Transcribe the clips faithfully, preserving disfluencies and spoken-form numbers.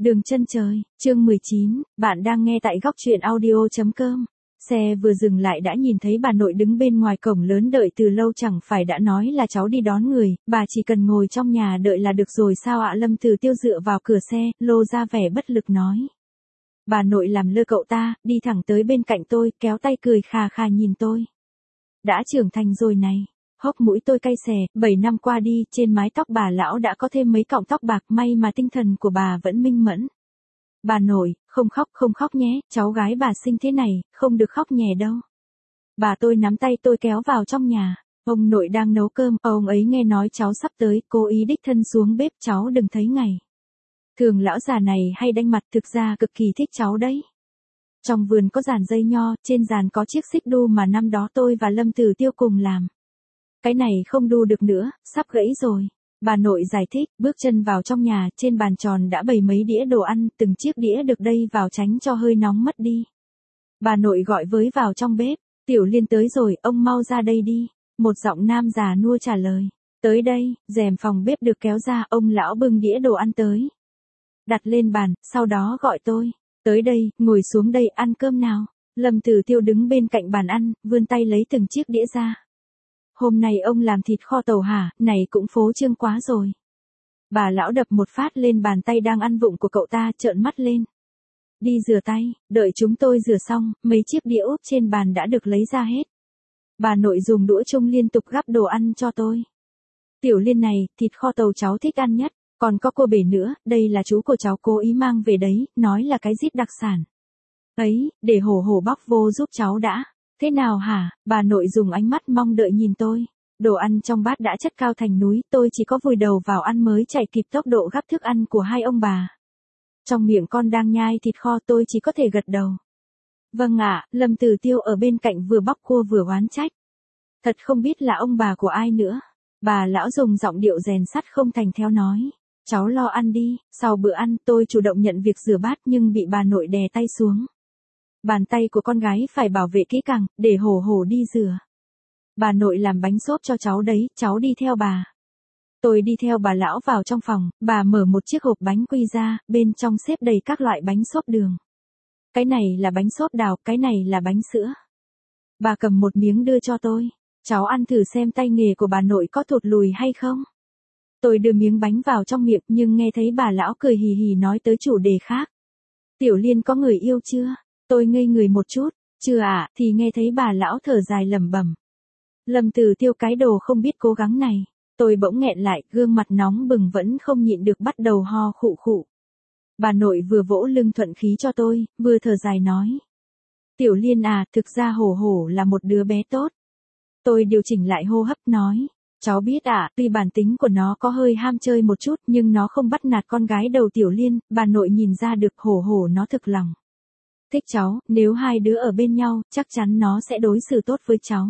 Đường chân trời, chương mười chín, bạn đang nghe tại góc truyện audio chấm com. Xe vừa dừng lại đã nhìn thấy bà nội đứng bên ngoài cổng lớn đợi từ lâu, chẳng phải đã nói là cháu đi đón người, bà chỉ cần ngồi trong nhà đợi là được rồi sao ạ? Lâm Từ Tiêu dựa vào cửa xe, lô ra vẻ bất lực nói. Bà nội làm lơ cậu ta, đi thẳng tới bên cạnh tôi, kéo tay cười khà khà nhìn tôi. Đã trưởng thành rồi này. Hốc mũi tôi cay xè, bảy năm qua đi, trên mái tóc bà lão đã có thêm mấy cọng tóc bạc, may mà tinh thần của bà vẫn minh mẫn. Bà nội, không khóc không khóc nhé, cháu gái bà sinh thế này, không được khóc nhè đâu. Bà tôi nắm tay tôi kéo vào trong nhà, ông nội đang nấu cơm, ông ấy nghe nói cháu sắp tới, cố ý đích thân xuống bếp, cháu đừng thấy ngày. Thường lão già này hay đánh mặt, thực ra cực kỳ thích cháu đấy. Trong vườn có giàn dây nho, trên giàn có chiếc xích đu mà năm đó tôi và Lâm Từ Tiêu cùng làm. Cái này không đu được nữa, sắp gãy rồi. Bà nội giải thích, bước chân vào trong nhà, trên bàn tròn đã bày mấy đĩa đồ ăn, từng chiếc đĩa được đây vào tránh cho hơi nóng mất đi. Bà nội gọi với vào trong bếp, Tiểu Liên tới rồi, ông mau ra đây đi. Một giọng nam già nua trả lời, tới đây, rèm phòng bếp được kéo ra, ông lão bưng đĩa đồ ăn tới. Đặt lên bàn, sau đó gọi tôi, tới đây, ngồi xuống đây ăn cơm nào. Lâm Từ Tiêu đứng bên cạnh bàn ăn, vươn tay lấy từng chiếc đĩa ra. Hôm nay ông làm thịt kho tàu hả, này cũng phô trương quá rồi. Bà lão đập một phát lên bàn tay đang ăn vụng của cậu ta, trợn mắt lên. Đi rửa tay, đợi chúng tôi rửa xong, mấy chiếc đĩa úp trên bàn đã được lấy ra hết. Bà nội dùng đũa chung liên tục gắp đồ ăn cho tôi. Tiểu Liên này, thịt kho tàu cháu thích ăn nhất, còn có cô bể nữa, đây là chú của cháu cố ý mang về đấy, nói là cái rít đặc sản. Ấy, để hổ hổ bóc vô giúp cháu đã. Thế nào hả? Bà nội dùng ánh mắt mong đợi nhìn tôi. Đồ ăn trong bát đã chất cao thành núi, tôi chỉ có vùi đầu vào ăn mới chạy kịp tốc độ gắp thức ăn của hai ông bà. Trong miệng con đang nhai thịt kho, tôi chỉ có thể gật đầu. Vâng ạ, Lâm Từ Tiêu ở bên cạnh vừa bóc cua vừa oán trách. Thật không biết là ông bà của ai nữa. Bà lão dùng giọng điệu rèn sắt không thành theo nói. Cháu lo ăn đi, sau bữa ăn tôi chủ động nhận việc rửa bát nhưng bị bà nội đè tay xuống. Bàn tay của con gái phải bảo vệ kỹ càng, để hổ hổ đi rửa. Bà nội làm bánh xốp cho cháu đấy, cháu đi theo bà. Tôi đi theo bà lão vào trong phòng, bà mở một chiếc hộp bánh quy ra, bên trong xếp đầy các loại bánh xốp đường. Cái này là bánh xốp đào, cái này là bánh sữa. Bà cầm một miếng đưa cho tôi, cháu ăn thử xem tay nghề của bà nội có thụt lùi hay không. Tôi đưa miếng bánh vào trong miệng nhưng nghe thấy bà lão cười hì hì nói tới chủ đề khác. Tiểu Liên có người yêu chưa? Tôi ngây người một chút, chưa ạ, à, thì nghe thấy bà lão thở dài lẩm bẩm. Lâm Từ Tiêu cái đồ không biết cố gắng này, tôi bỗng nghẹn lại, gương mặt nóng bừng vẫn không nhịn được bắt đầu ho khụ khụ. Bà nội vừa vỗ lưng thuận khí cho tôi, vừa thở dài nói. Tiểu Liên à, thực ra hổ hổ là một đứa bé tốt. Tôi điều chỉnh lại hô hấp nói. Cháu biết ạ, à, tuy bản tính của nó có hơi ham chơi một chút nhưng nó không bắt nạt con gái đầu Tiểu Liên, bà nội nhìn ra được hổ hổ nó thực lòng. Thích cháu, nếu hai đứa ở bên nhau, chắc chắn nó sẽ đối xử tốt với cháu.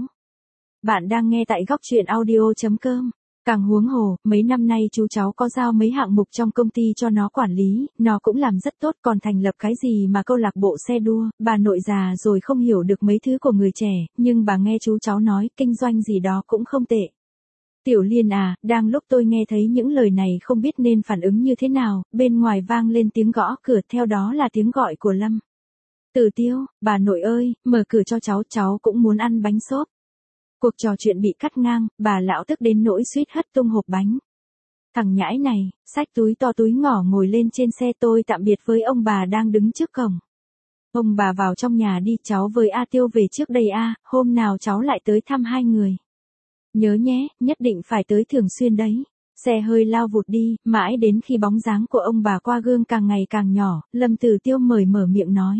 Bạn đang nghe tại góc truyện audio chấm com. Càng huống hồ, mấy năm nay chú cháu có giao mấy hạng mục trong công ty cho nó quản lý, nó cũng làm rất tốt, còn thành lập cái gì mà câu lạc bộ xe đua, bà nội già rồi không hiểu được mấy thứ của người trẻ, nhưng bà nghe chú cháu nói, kinh doanh gì đó cũng không tệ. Tiểu Liên à, đang lúc tôi nghe thấy những lời này không biết nên phản ứng như thế nào, bên ngoài vang lên tiếng gõ cửa, theo đó là tiếng gọi của Lâm. Từ Tiêu, bà nội ơi, mở cửa cho cháu, cháu cũng muốn ăn bánh xốp. Cuộc trò chuyện bị cắt ngang, bà lão tức đến nỗi suýt hất tung hộp bánh. Thằng nhãi này, xách túi to túi ngỏ ngồi lên trên xe, tôi tạm biệt với ông bà đang đứng trước cổng. Ông bà vào trong nhà đi, cháu với A Tiêu về trước đây a, hôm nào cháu lại tới thăm hai người. Nhớ nhé, nhất định phải tới thường xuyên đấy. Xe hơi lao vụt đi, mãi đến khi bóng dáng của ông bà qua gương càng ngày càng nhỏ, Lâm Từ Tiêu mời mở miệng nói.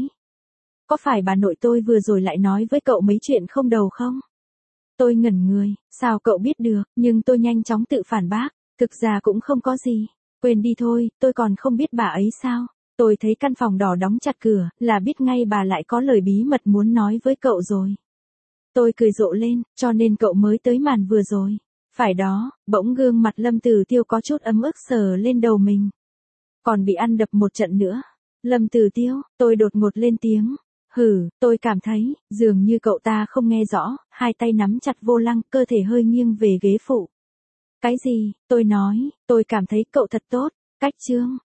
Có phải bà nội tôi vừa rồi lại nói với cậu mấy chuyện không đầu không? Tôi ngẩn người, sao cậu biết được, nhưng tôi nhanh chóng tự phản bác, thực ra cũng không có gì. Quên đi thôi, tôi còn không biết bà ấy sao. Tôi thấy căn phòng đỏ đóng chặt cửa, là biết ngay bà lại có lời bí mật muốn nói với cậu rồi. Tôi cười rộ lên, cho nên cậu mới tới màn vừa rồi. Phải đó, bỗng gương mặt Lâm Từ Tiêu có chút ấm ức sờ lên đầu mình. Còn bị ăn đập một trận nữa. Lâm Từ Tiêu, tôi đột ngột lên tiếng. Hừ, tôi cảm thấy, dường như cậu ta không nghe rõ, hai tay nắm chặt vô lăng, cơ thể hơi nghiêng về ghế phụ. Cái gì, tôi nói, tôi cảm thấy cậu thật tốt, cách chương.